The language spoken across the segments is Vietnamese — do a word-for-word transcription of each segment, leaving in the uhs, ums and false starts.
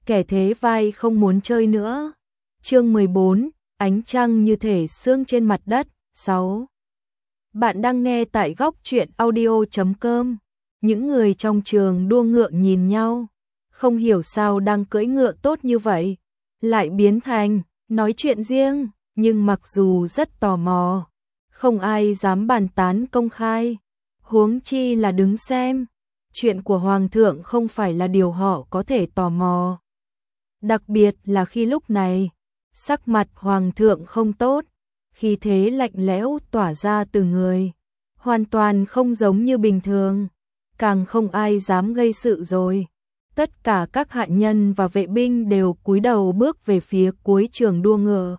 kẻ thế vai không muốn chơi nữa. Chương mười bốn, ánh trăng như thể sương trên mặt đất. sáu. Bạn đang nghe tại góc truyện audio chấm com. Những người trong trường đua ngựa nhìn nhau, không hiểu sao đang cưỡi ngựa tốt như vậy, lại biến thành nói chuyện riêng, nhưng mặc dù rất tò mò, không ai dám bàn tán công khai, huống chi là đứng xem. Chuyện của Hoàng thượng không phải là điều họ có thể tò mò. Đặc biệt là khi lúc này, sắc mặt Hoàng thượng không tốt, khí thế lạnh lẽo tỏa ra từ người, hoàn toàn không giống như bình thường, càng không ai dám gây sự rồi. Tất cả các hạ nhân và vệ binh đều cúi đầu bước về phía cuối trường đua ngựa.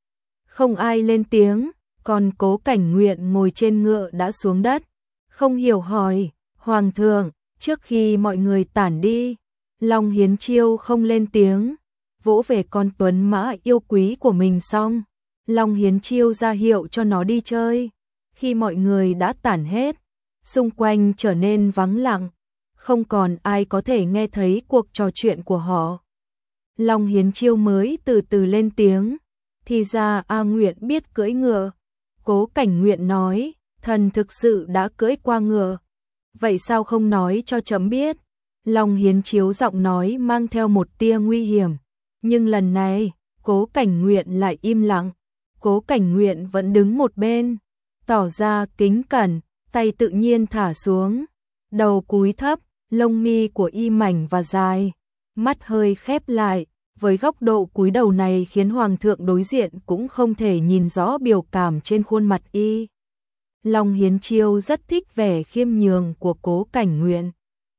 Không ai lên tiếng, còn Cố Cảnh Nguyện ngồi trên ngựa đã xuống đất, không hiểu hỏi, Hoàng thượng, trước khi mọi người tản đi, Long Hiến Chiêu không lên tiếng, vỗ về con tuấn mã yêu quý của mình xong, Long Hiến Chiêu ra hiệu cho nó đi chơi. Khi mọi người đã tản hết, xung quanh trở nên vắng lặng, không còn ai có thể nghe thấy cuộc trò chuyện của họ. Long Hiến Chiêu mới từ từ lên tiếng, thì ra A Nguyện biết cưỡi ngựa. Cố Cảnh Nguyện nói, thần thực sự đã cưỡi qua ngựa. Vậy sao không nói cho chấm biết? Long Hiến Chiếu giọng nói mang theo một tia nguy hiểm. Nhưng lần này, Cố Cảnh Nguyện lại im lặng. Cố Cảnh Nguyện vẫn đứng một bên, tỏ ra kính cẩn, tay tự nhiên thả xuống, đầu cúi thấp, lông mi của y mảnh và dài, mắt hơi khép lại. Với góc độ cúi đầu này khiến Hoàng thượng đối diện cũng không thể nhìn rõ biểu cảm trên khuôn mặt y. Long Hiến Chiêu rất thích vẻ khiêm nhường của Cố Cảnh Nguyện.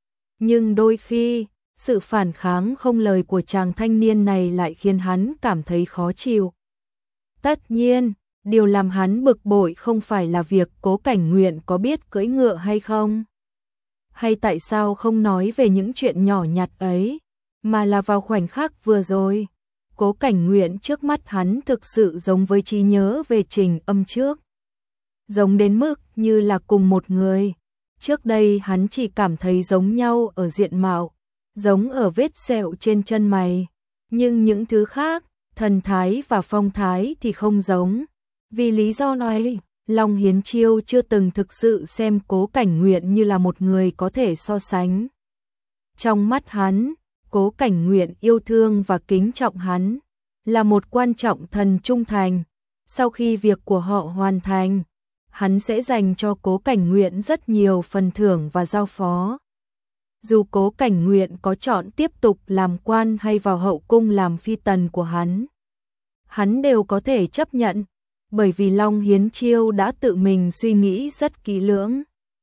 Nhưng đôi khi, sự phản kháng không lời của chàng thanh niên này lại khiến hắn cảm thấy khó chịu. Tất nhiên, điều làm hắn bực bội không phải là việc Cố Cảnh Nguyện có biết cưỡi ngựa hay không, hay tại sao không nói về những chuyện nhỏ nhặt ấy, mà là vào khoảnh khắc vừa rồi, Cố Cảnh Nguyện trước mắt hắn thực sự giống với trí nhớ về Trình Âm trước. Giống đến mức như là cùng một người. Trước đây hắn chỉ cảm thấy giống nhau ở diện mạo, giống ở vết sẹo trên chân mày, nhưng những thứ khác, thần thái và phong thái thì không giống. Vì lý do này, Long Hiến Chiêu chưa từng thực sự xem Cố Cảnh Nguyện như là một người có thể so sánh. Trong mắt hắn, Cố Cảnh Nguyện yêu thương và kính trọng hắn, là một quan trọng thần trung thành. Sau khi việc của họ hoàn thành, hắn sẽ dành cho Cố Cảnh Nguyện rất nhiều phần thưởng và giao phó. Dù Cố Cảnh Nguyện có chọn tiếp tục làm quan hay vào hậu cung làm phi tần của hắn, hắn đều có thể chấp nhận, bởi vì Long Hiến Chiêu đã tự mình suy nghĩ rất kỹ lưỡng,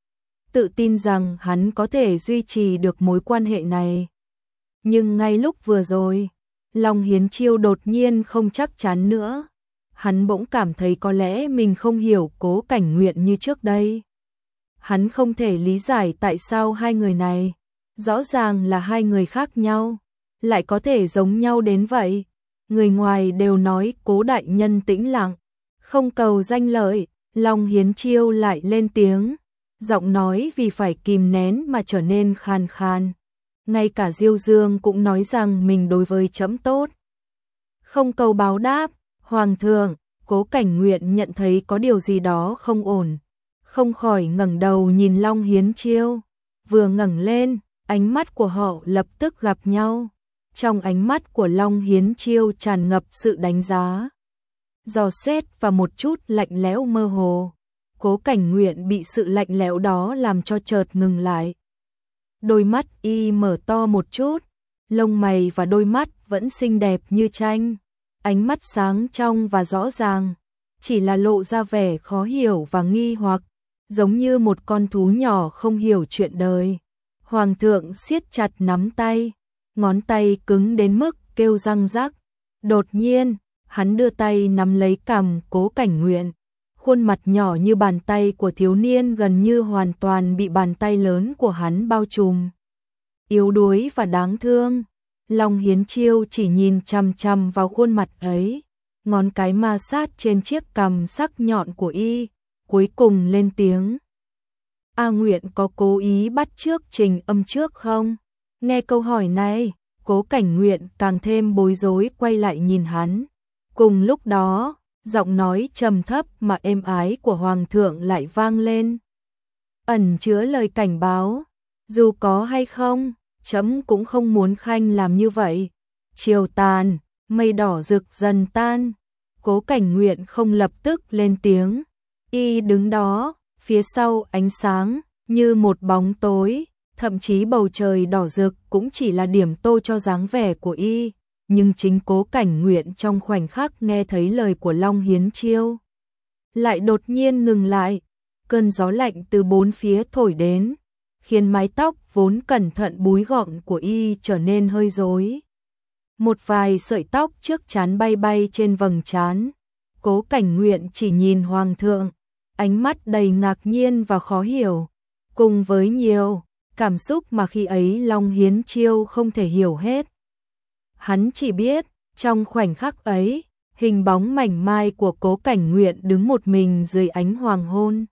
tự tin rằng hắn có thể duy trì được mối quan hệ này. Nhưng ngay lúc vừa rồi, Long Hiến Chiêu đột nhiên không chắc chắn nữa. Hắn bỗng cảm thấy có lẽ mình không hiểu Cố Cảnh Nguyện như trước đây. Hắn không thể lý giải tại sao hai người này, rõ ràng là hai người khác nhau, lại có thể giống nhau đến vậy. Người ngoài đều nói Cố đại nhân tĩnh lặng, không cầu danh lợi, Long Hiến Chiêu lại lên tiếng, giọng nói vì phải kìm nén mà trở nên khàn khàn. Ngay cả Diêu Dương cũng nói rằng mình đối với chấm tốt, không cầu báo đáp. Hoàng thượng, Cố Cảnh Nguyện nhận thấy có điều gì đó không ổn, không khỏi ngẩng đầu nhìn Long Hiến Chiêu. Vừa ngẩng lên, ánh mắt của họ lập tức gặp nhau. Trong ánh mắt của Long Hiến Chiêu tràn ngập sự đánh giá, dò xét và một chút lạnh lẽo mơ hồ. Cố Cảnh Nguyện bị sự lạnh lẽo đó làm cho chợt ngừng lại. Đôi mắt y mở to một chút, lông mày và đôi mắt vẫn xinh đẹp như tranh. Ánh mắt sáng trong và rõ ràng, chỉ là lộ ra vẻ khó hiểu và nghi hoặc, giống như một con thú nhỏ không hiểu chuyện đời. Hoàng thượng siết chặt nắm tay, ngón tay cứng đến mức kêu răng rắc. Đột nhiên, hắn đưa tay nắm lấy cằm Cố Cảnh Nguyện. Khuôn mặt nhỏ như bàn tay của thiếu niên gần như hoàn toàn bị bàn tay lớn của hắn bao trùm. Yếu đuối và đáng thương. Long Hiến Chiêu chỉ nhìn chằm chằm vào khuôn mặt ấy, ngón cái ma sát trên chiếc cằm sắc nhọn của y, cuối cùng lên tiếng. A Nguyện có cố ý bắt chước Trình Âm trước không? Nghe câu hỏi này, Cố Cảnh Nguyện càng thêm bối rối quay lại nhìn hắn. Cùng lúc đó, giọng nói trầm thấp mà êm ái của Hoàng thượng lại vang lên. Ẩn chứa lời cảnh báo, dù có hay không, chấm cũng không muốn Khanh làm như vậy. Chiều tàn, mây đỏ rực dần tan. Cố Cảnh Nguyện không lập tức lên tiếng. Y đứng đó, phía sau ánh sáng, như một bóng tối, thậm chí bầu trời đỏ rực cũng chỉ là điểm tô cho dáng vẻ của Y. Nhưng chính Cố Cảnh Nguyện trong khoảnh khắc nghe thấy lời của Long Hiến Chiêu, lại đột nhiên ngừng lại. Cơn gió lạnh từ bốn phía thổi đến, khiến mái tóc vốn cẩn thận búi gọn của Y trở nên hơi rối. Một vài sợi tóc trước trán bay bay trên vầng trán. Cố Cảnh Nguyện chỉ nhìn Hoàng thượng, ánh mắt đầy ngạc nhiên và khó hiểu, cùng với nhiều cảm xúc mà khi ấy Long Hiến Chiêu không thể hiểu hết. Hắn chỉ biết, trong khoảnh khắc ấy, hình bóng mảnh mai của Cố Cảnh Nguyện đứng một mình dưới ánh hoàng hôn.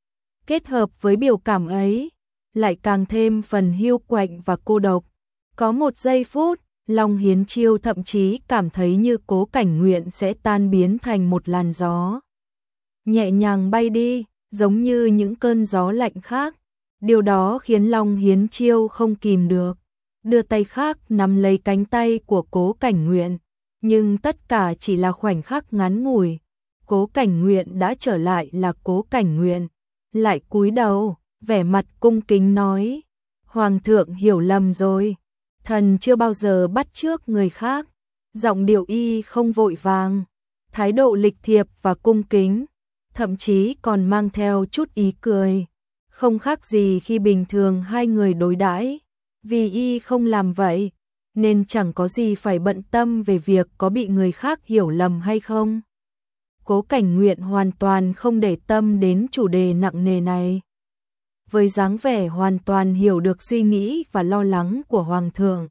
Kết hợp với biểu cảm ấy, lại càng thêm phần hiu quạnh và cô độc. Có một giây phút, Long Hiến Chiêu thậm chí cảm thấy như Cố Cảnh Nguyện sẽ tan biến thành một làn gió, nhẹ nhàng bay đi, giống như những cơn gió lạnh khác. Điều đó khiến Long Hiến Chiêu không kìm được, đưa tay khác nắm lấy cánh tay của Cố Cảnh Nguyện. Nhưng tất cả chỉ là khoảnh khắc ngắn ngủi. Cố Cảnh Nguyện đã trở lại là Cố Cảnh Nguyện, lại cúi đầu, vẻ mặt cung kính nói: Hoàng thượng hiểu lầm rồi, thần chưa bao giờ bắt chước người khác. Giọng điệu Y không vội vàng, thái độ lịch thiệp và cung kính, thậm chí còn mang theo chút ý cười, không khác gì khi bình thường hai người đối đãi. Vì Y không làm vậy, nên chẳng có gì phải bận tâm về việc có bị người khác hiểu lầm hay không. Cố Cảnh Nguyện hoàn toàn không để tâm đến chủ đề nặng nề này. Với dáng vẻ hoàn toàn hiểu được suy nghĩ và lo lắng của Hoàng thượng,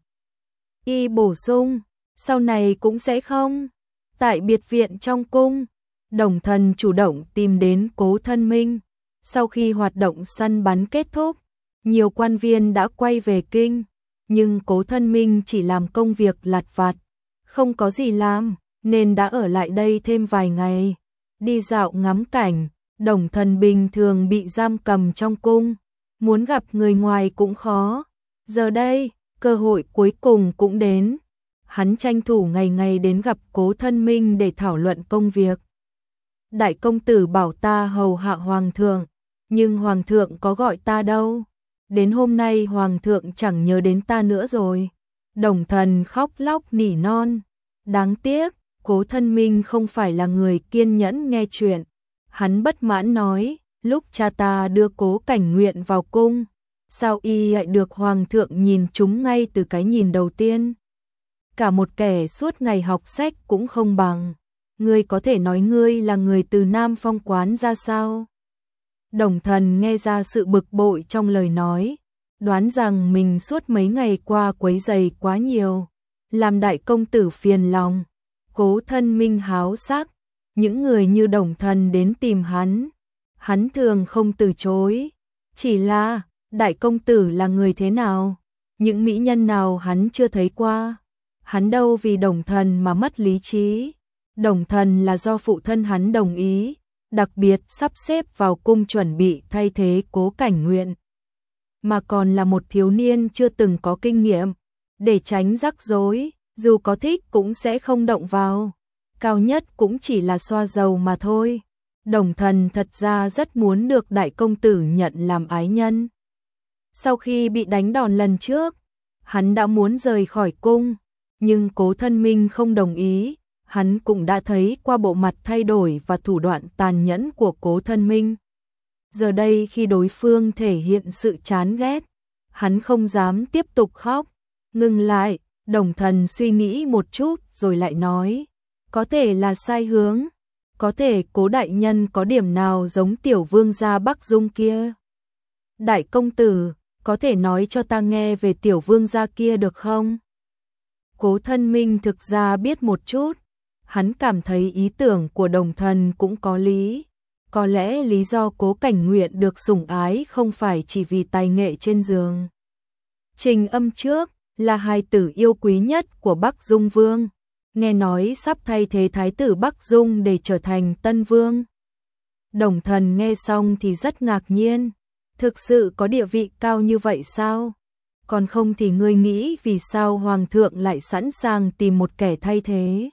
Y bổ sung, sau này cũng sẽ không. Tại biệt viện trong cung, Đồng Thần chủ động tìm đến Cố Thân Minh. Sau khi hoạt động săn bắn kết thúc, nhiều quan viên đã quay về kinh, nhưng Cố Thân Minh chỉ làm công việc lặt vặt, không có gì làm, nên đã ở lại đây thêm vài ngày. Đi dạo ngắm cảnh, Đồng Thần bình thường bị giam cầm trong cung, muốn gặp người ngoài cũng khó. Giờ đây, cơ hội cuối cùng cũng đến. Hắn tranh thủ ngày ngày đến gặp Cố Thân Minh để thảo luận công việc. Đại công tử bảo ta hầu hạ Hoàng thượng, nhưng Hoàng thượng có gọi ta đâu. Đến hôm nay Hoàng thượng chẳng nhớ đến ta nữa rồi. Đồng Thần khóc lóc nỉ non. Đáng tiếc, Cố Thân Minh không phải là người kiên nhẫn nghe chuyện. Hắn bất mãn nói, lúc cha ta đưa Cố Cảnh Nguyện vào cung, sao Y lại được Hoàng thượng nhìn trúng ngay từ cái nhìn đầu tiên? Cả một kẻ suốt ngày học sách cũng không bằng. Ngươi có thể nói ngươi là người từ Nam Phong Quán ra sao? Đồng Thần nghe ra sự bực bội trong lời nói, đoán rằng mình suốt mấy ngày qua quấy rầy quá nhiều, làm đại công tử phiền lòng. Cố Thân Minh háo sắc, những người như Đồng Thần đến tìm hắn, hắn thường không từ chối. Chỉ là, đại công tử là người thế nào? Những mỹ nhân nào hắn chưa thấy qua? Hắn đâu vì Đồng Thần mà mất lý trí. Đồng Thần là do phụ thân hắn đồng ý, đặc biệt sắp xếp vào cung chuẩn bị thay thế Cố Cảnh Nguyện, mà còn là một thiếu niên chưa từng có kinh nghiệm, để tránh rắc rối, dù có thích cũng sẽ không động vào, cao nhất cũng chỉ là xoa dầu mà thôi. Đồng Thần thật ra rất muốn được đại công tử nhận làm ái nhân. Sau khi bị đánh đòn lần trước, hắn đã muốn rời khỏi cung, nhưng Cố Thân Minh không đồng ý. Hắn cũng đã thấy qua bộ mặt thay đổi và thủ đoạn tàn nhẫn của Cố Thân Minh. Giờ đây khi đối phương thể hiện sự chán ghét, hắn không dám tiếp tục khóc. Ngừng lại, Đồng Thần suy nghĩ một chút rồi lại nói, có thể là sai hướng, có thể Cố đại nhân có điểm nào giống tiểu vương gia Bắc Dung kia. Đại công tử, có thể nói cho ta nghe về tiểu vương gia kia được không? Cố Thân Minh thực ra biết một chút. Hắn cảm thấy ý tưởng của Đồng Thần cũng có lý. Có lẽ lý do Cố Cảnh Nguyện được sủng ái không phải chỉ vì tài nghệ trên giường. Trình âm trước, là hài tử yêu quý nhất của Bắc Dung Vương, nghe nói sắp thay thế thái tử Bắc Dung để trở thành Tân Vương. Đồng Thần nghe xong thì rất ngạc nhiên, thực sự có địa vị cao như vậy sao? Còn không thì ngươi nghĩ vì sao Hoàng thượng lại sẵn sàng tìm một kẻ thay thế,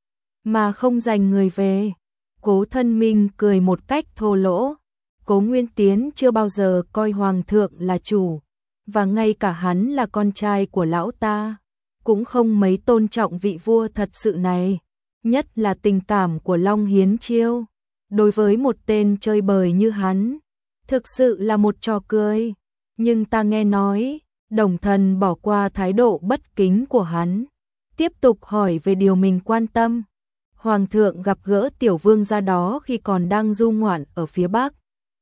mà không giành người về? Cố Thân Minh cười một cách thô lỗ. Cố Nguyên Tiến chưa bao giờ coi Hoàng thượng là chủ, và ngay cả hắn là con trai của lão ta, cũng không mấy tôn trọng vị vua thật sự này, nhất là tình cảm của Long Hiến Chiêu. Đối với một tên chơi bời như hắn, thực sự là một trò cười. Nhưng ta nghe nói, Đồng Thần bỏ qua thái độ bất kính của hắn, tiếp tục hỏi về điều mình quan tâm. Hoàng thượng gặp gỡ tiểu vương gia đó khi còn đang du ngoạn ở phía Bắc.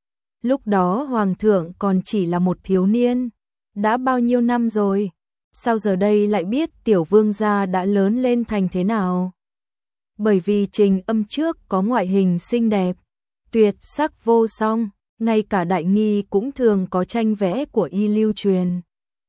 Lúc đó Hoàng thượng còn chỉ là một thiếu niên. Đã bao nhiêu năm rồi, sao giờ đây lại biết tiểu vương gia đã lớn lên thành thế nào? Bởi vì Trình Âm trước có ngoại hình xinh đẹp, tuyệt sắc vô song, ngay cả đại nghi cũng thường có tranh vẽ của y lưu truyền.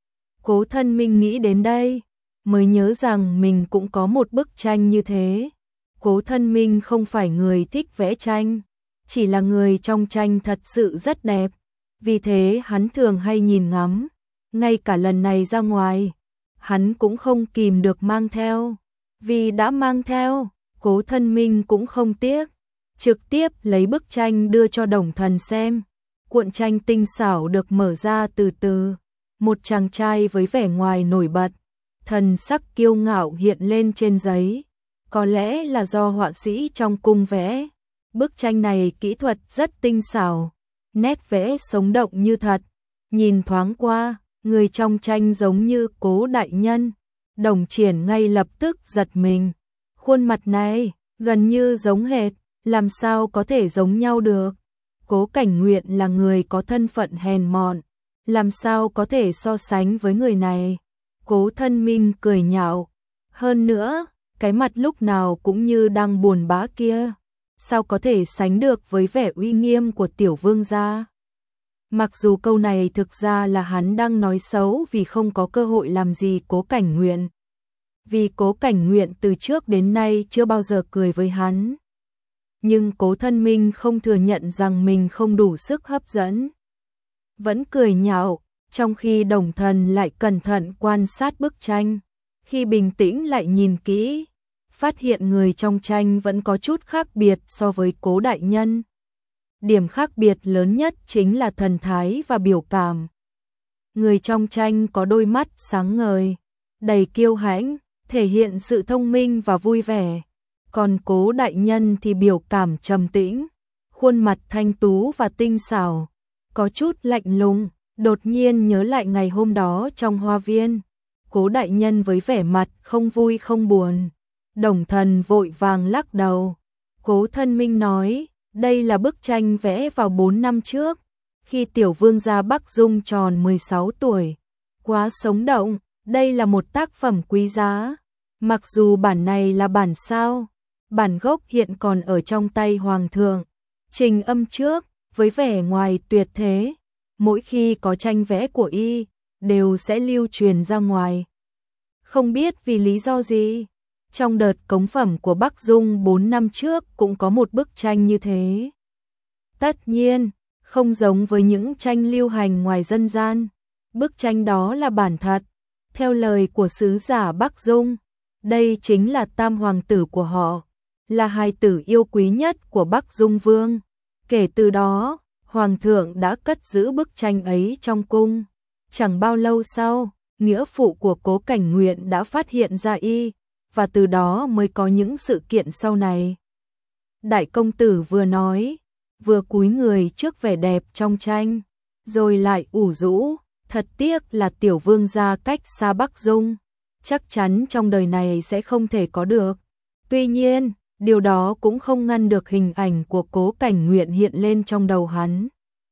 Cố Thân Minh nghĩ đến đây, mới nhớ rằng mình cũng có một bức tranh như thế. Cố Thân Minh không phải người thích vẽ tranh, chỉ là người trong tranh thật sự rất đẹp, vì thế hắn thường hay nhìn ngắm. Ngay cả lần này ra ngoài, hắn cũng không kìm được mang theo, vì đã mang theo, Cố Thân Minh cũng không tiếc, trực tiếp lấy bức tranh đưa cho Đồng Thần xem. Cuộn tranh tinh xảo được mở ra từ từ, một chàng trai với vẻ ngoài nổi bật, thần sắc kiêu ngạo hiện lên trên giấy, có lẽ là do họa sĩ trong cung vẽ. Bức tranh này kỹ thuật rất tinh xảo, nét vẽ sống động như thật, nhìn thoáng qua, người trong tranh giống như Cố đại nhân. Đồng Triển ngay lập tức giật mình, khuôn mặt này gần như giống hệt, làm sao có thể giống nhau được? Cố Cảnh Nguyện là người có thân phận hèn mọn, làm sao có thể so sánh với người này? Cố Thân Minh cười nhạo, hơn nữa, cái mặt lúc nào cũng như đang buồn bã kia, sao có thể sánh được với vẻ uy nghiêm của tiểu vương gia? Mặc dù câu này thực ra là hắn đang nói xấu vì không có cơ hội làm gì Cố Cảnh Nguyện. Vì Cố Cảnh Nguyện từ trước đến nay chưa bao giờ cười với hắn. Nhưng Cố Thân Minh không thừa nhận rằng mình không đủ sức hấp dẫn. Vẫn cười nhạo, trong khi Đồng Thần lại cẩn thận quan sát bức tranh. Khi bình tĩnh lại nhìn kỹ, phát hiện người trong tranh vẫn có chút khác biệt so với Cố đại nhân. Điểm khác biệt lớn nhất chính là thần thái và biểu cảm. Người trong tranh có đôi mắt sáng ngời, đầy kiêu hãnh, thể hiện sự thông minh và vui vẻ. Còn Cố đại nhân thì biểu cảm trầm tĩnh, khuôn mặt thanh tú và tinh xảo, có chút lạnh lùng. Đột nhiên nhớ lại ngày hôm đó trong hoa viên, Cố đại nhân với vẻ mặt không vui không buồn. Đồng Thần vội vàng lắc đầu. Cố Thân Minh nói, đây là bức tranh vẽ vào bốn năm trước, khi tiểu vương gia Bắc Dung tròn mười sáu tuổi. Quá sống động, đây là một tác phẩm quý giá. Mặc dù bản này là bản sao, bản gốc hiện còn ở trong tay Hoàng thượng. Trình Âm trước, với vẻ ngoài tuyệt thế, mỗi khi có tranh vẽ của y, đều sẽ lưu truyền ra ngoài. Không biết vì lý do gì, trong đợt cống phẩm của Bắc Dung bốn năm trước cũng có một bức tranh như thế. Tất nhiên, không giống với những tranh lưu hành ngoài dân gian. Bức tranh đó là bản thật. Theo lời của sứ giả Bắc Dung, đây chính là tam hoàng tử của họ, là hài tử yêu quý nhất của Bắc Dung Vương. Kể từ đó, Hoàng thượng đã cất giữ bức tranh ấy trong cung. Chẳng bao lâu sau, nghĩa phụ của Cố Cảnh Nguyện đã phát hiện ra y, và từ đó mới có những sự kiện sau này. Đại công tử vừa nói, vừa cúi người trước vẻ đẹp trong tranh, rồi lại ủ rũ, thật tiếc là tiểu vương gia cách xa Bắc Dung, chắc chắn trong đời này sẽ không thể có được. Tuy nhiên, điều đó cũng không ngăn được hình ảnh của Cố Cảnh Nguyện hiện lên trong đầu hắn.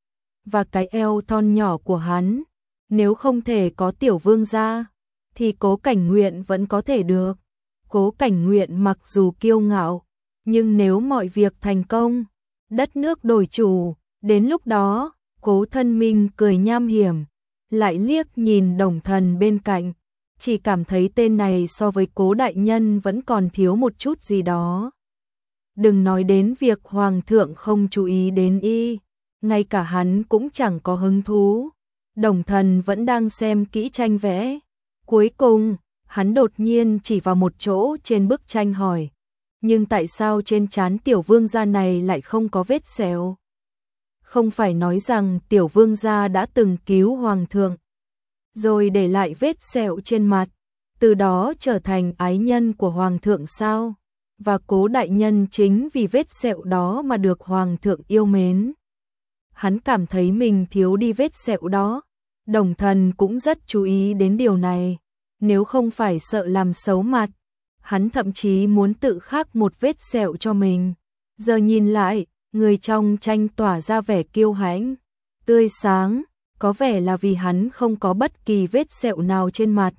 Và cái eo thon nhỏ của hắn, nếu không thể có tiểu vương gia, thì Cố Cảnh Nguyện vẫn có thể được. Cố Cảnh Nguyện mặc dù kiêu ngạo, nhưng nếu mọi việc thành công, đất nước đổi chủ, đến lúc đó, Cố Thân Minh cười nham hiểm, lại liếc nhìn Đồng Thần bên cạnh, chỉ cảm thấy tên này so với Cố đại nhân vẫn còn thiếu một chút gì đó. Đừng nói đến việc hoàng thượng không chú ý đến y, ngay cả hắn cũng chẳng có hứng thú. Đồng Thần vẫn đang xem kỹ tranh vẽ. Cuối cùng, hắn đột nhiên chỉ vào một chỗ trên bức tranh hỏi, nhưng tại sao trên trán tiểu vương gia này lại không có vết sẹo? Không phải nói rằng tiểu vương gia đã từng cứu hoàng thượng, rồi để lại vết sẹo trên mặt, từ đó trở thành ái nhân của hoàng thượng sao? Và Cố đại nhân chính vì vết sẹo đó mà được hoàng thượng yêu mến. Hắn cảm thấy mình thiếu đi vết sẹo đó. Đồng Thần cũng rất chú ý đến điều này. Nếu không phải sợ làm xấu mặt, hắn thậm chí muốn tự khắc một vết sẹo cho mình. Giờ nhìn lại, người trong tranh tỏa ra vẻ kiêu hãnh, tươi sáng, có vẻ là vì hắn không có bất kỳ vết sẹo nào trên mặt.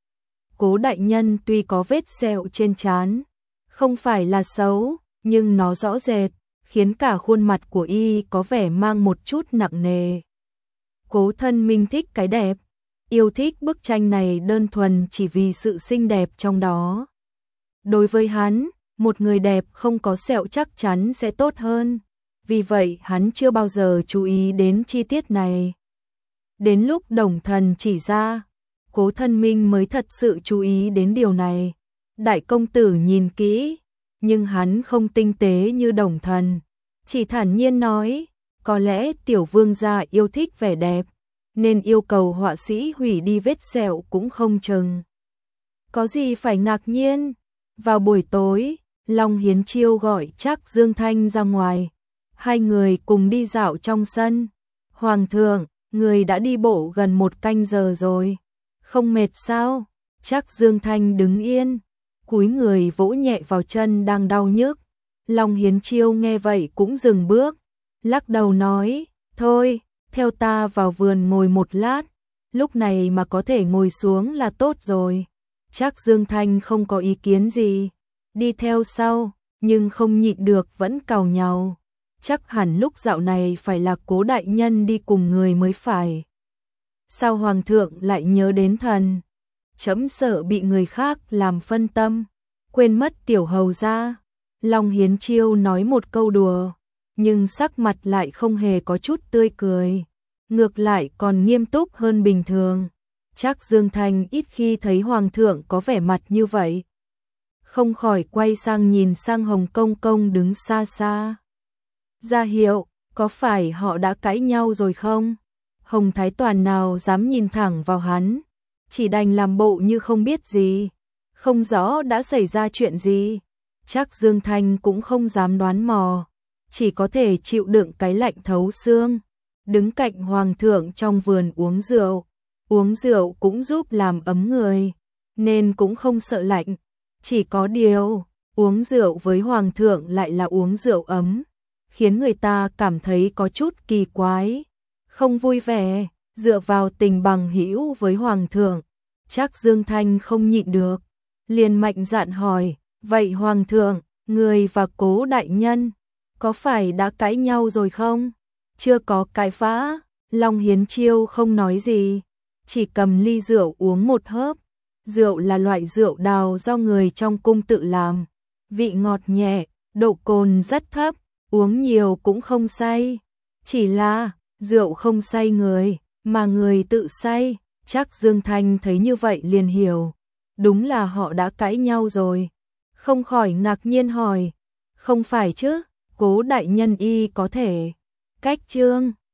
Cố đại nhân tuy có vết sẹo trên trán, không phải là xấu, nhưng nó rõ rệt, khiến cả khuôn mặt của y có vẻ mang một chút nặng nề. Cố Thân Minh thích cái đẹp, yêu thích bức tranh này đơn thuần chỉ vì sự xinh đẹp trong đó. Đối với hắn, một người đẹp không có sẹo chắc chắn sẽ tốt hơn, vì vậy hắn chưa bao giờ chú ý đến chi tiết này. Đến lúc Đồng Thần chỉ ra, Cố Thân Minh mới thật sự chú ý đến điều này. Đại công tử nhìn kỹ, nhưng hắn không tinh tế như Đồng Thần, chỉ thản nhiên nói, có lẽ tiểu vương gia yêu thích vẻ đẹp, nên yêu cầu họa sĩ hủy đi vết sẹo cũng không chừng. Có gì phải ngạc nhiên? Vào buổi tối, Long Hiến Chiêu gọi Trác Dương Thanh ra ngoài, hai người cùng đi dạo trong sân. Hoàng thượng, người đã đi bộ gần một canh giờ rồi, không mệt sao? Trác Dương Thanh đứng yên, cúi người vỗ nhẹ vào chân đang đau nhức. Long Hiến Chiêu nghe vậy cũng dừng bước, lắc đầu nói, thôi, theo ta vào vườn ngồi một lát, lúc này mà có thể ngồi xuống là tốt rồi. Trác Dương Thanh không có ý kiến gì, đi theo sau, nhưng không nhịn được vẫn càu nhàu. Chắc hẳn lúc dạo này phải là Cố đại nhân đi cùng người mới phải. Sao hoàng thượng lại nhớ đến thần? Chấm sợ bị người khác làm phân tâm, quên mất tiểu hầu gia. Long Hiến Chiêu nói một câu đùa, nhưng sắc mặt lại không hề có chút tươi cười, ngược lại còn nghiêm túc hơn bình thường. Trác Dương Thanh ít khi thấy hoàng thượng có vẻ mặt như vậy, không khỏi quay sang nhìn sang Hồng Công Công đứng xa xa. Ra hiệu, có phải họ đã cãi nhau rồi không? Hồng Thái Toàn nào dám nhìn thẳng vào hắn, chỉ đành làm bộ như không biết gì, không rõ đã xảy ra chuyện gì. Trác Dương Thanh cũng không dám đoán mò, chỉ có thể chịu đựng cái lạnh thấu xương, đứng cạnh hoàng thượng trong vườn uống rượu. Uống rượu cũng giúp làm ấm người, nên cũng không sợ lạnh. Chỉ có điều, uống rượu với hoàng thượng lại là uống rượu ấm, khiến người ta cảm thấy có chút kỳ quái, không vui vẻ. Dựa vào tình bằng hữu với hoàng thượng, Trác Dương Thanh không nhịn được, liền mạnh dạn hỏi, vậy hoàng thượng, người và Cố đại nhân, có phải đã cãi nhau rồi không? Chưa có cãi vã. Long Hiến Chiêu không nói gì, chỉ cầm ly rượu uống một hớp. Rượu là loại rượu đào do người trong cung tự làm, vị ngọt nhẹ, độ cồn rất thấp, uống nhiều cũng không say. Chỉ là, rượu không say người, mà người tự say. Trác Dương Thanh thấy như vậy liền hiểu, đúng là họ đã cãi nhau rồi. Không khỏi ngạc nhiên hỏi, không phải chứ, Cố đại nhân y có thể cách trương